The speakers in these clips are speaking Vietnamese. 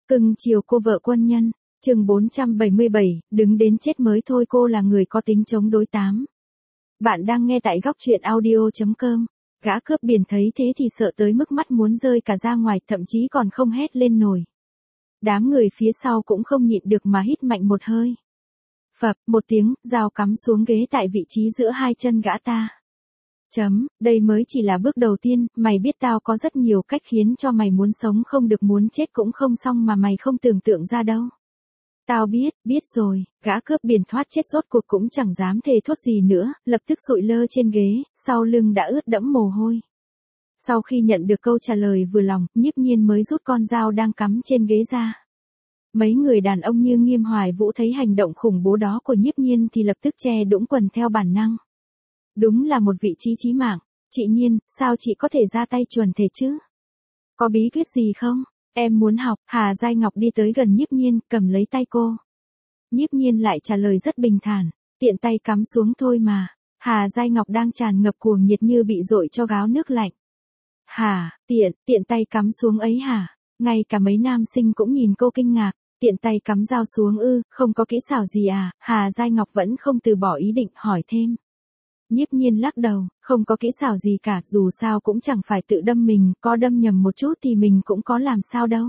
Cưng chiều cô vợ quân nhân, chương 477, đứng đến chết mới thôi, cô là người có tính chống đối 8. Bạn đang nghe tại góc truyện audio.com. Gã cướp biển thấy thế thì sợ tới mức mắt muốn rơi cả ra ngoài, thậm chí còn không hét lên nổi. Đám người phía sau cũng không nhịn được mà hít mạnh một hơi. Phập, một tiếng, dao cắm xuống ghế tại vị trí giữa hai chân gã ta. Đây mới chỉ là bước đầu tiên, mày biết tao có rất nhiều cách khiến cho mày muốn sống không được muốn chết cũng không xong mà mày không tưởng tượng ra đâu. Tao biết rồi, gã cướp biển thoát chết rốt cuộc cũng chẳng dám thề thốt gì nữa, lập tức sụi lơ trên ghế, sau lưng đã ướt đẫm mồ hôi. Sau khi nhận được câu trả lời vừa lòng, Nhiếp Nhiên mới rút con dao đang cắm trên ghế ra. Mấy người đàn ông như Nghiêm Hoài Vũ thấy hành động khủng bố đó của Nhiếp Nhiên thì lập tức che đũng quần theo bản năng. Đúng là một vị trí chí mạng. Chị Nhiên, sao chị có thể ra tay chuẩn thế chứ? Có bí quyết gì không? Em muốn học. Hà Giai Ngọc đi tới gần Nhiếp Nhiên, cầm lấy tay cô. Nhiếp Nhiên lại trả lời rất bình thản. Tiện tay cắm xuống thôi mà. Hà Giai Ngọc đang tràn ngập cuồng nhiệt như bị dội cho gáo nước lạnh. Hả, tiện tay cắm xuống ấy hả? Ngay cả mấy nam sinh cũng nhìn cô kinh ngạc. Tiện tay cắm dao xuống ư, không có kỹ xảo gì à? Hà Giai Ngọc vẫn không từ bỏ ý định hỏi thêm. Nhiếp Nhiên lắc đầu, không có kỹ xảo gì cả, dù sao cũng chẳng phải tự đâm mình, có đâm nhầm một chút thì mình cũng có làm sao đâu.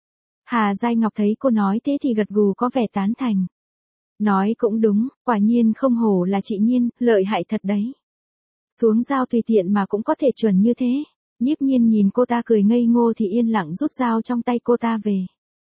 Hà Giai Ngọc thấy cô nói thế thì gật gù có vẻ tán thành. Nói cũng đúng, quả nhiên không hổ là chị Nhiên, lợi hại thật đấy. Xuống dao tùy tiện mà cũng có thể chuẩn như thế. Nhiếp Nhiên nhìn cô ta cười ngây ngô thì yên lặng rút dao trong tay cô ta về.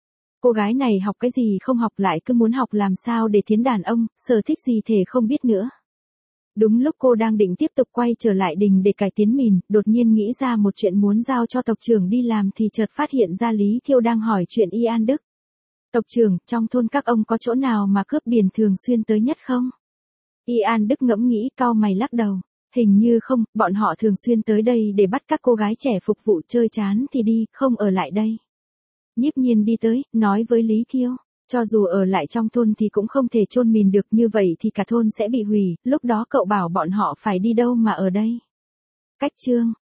Cô gái này học cái gì không học lại cứ muốn học làm sao để thiến đàn ông, sở thích gì thể không biết nữa. Đúng lúc cô đang định tiếp tục quay trở lại đình để cải tiến mìn, đột nhiên nghĩ ra một chuyện muốn giao cho tộc trưởng đi làm thì chợt phát hiện ra Lý Kiêu đang hỏi chuyện Y An Đức. Tộc trưởng, trong thôn các ông có chỗ nào mà cướp biển thường xuyên tới nhất không? Y An Đức ngẫm nghĩ cau mày lắc đầu. Hình như không, bọn họ thường xuyên tới đây để bắt các cô gái trẻ phục vụ, chơi chán thì đi, không ở lại đây. Nhiếp Nhiên đi tới, nói với Lý Kiêu. Cho dù ở lại trong thôn thì cũng không thể chôn mìn được, như vậy thì cả thôn sẽ bị hủy, lúc đó cậu bảo bọn họ phải đi đâu mà ở đây. Cách chương,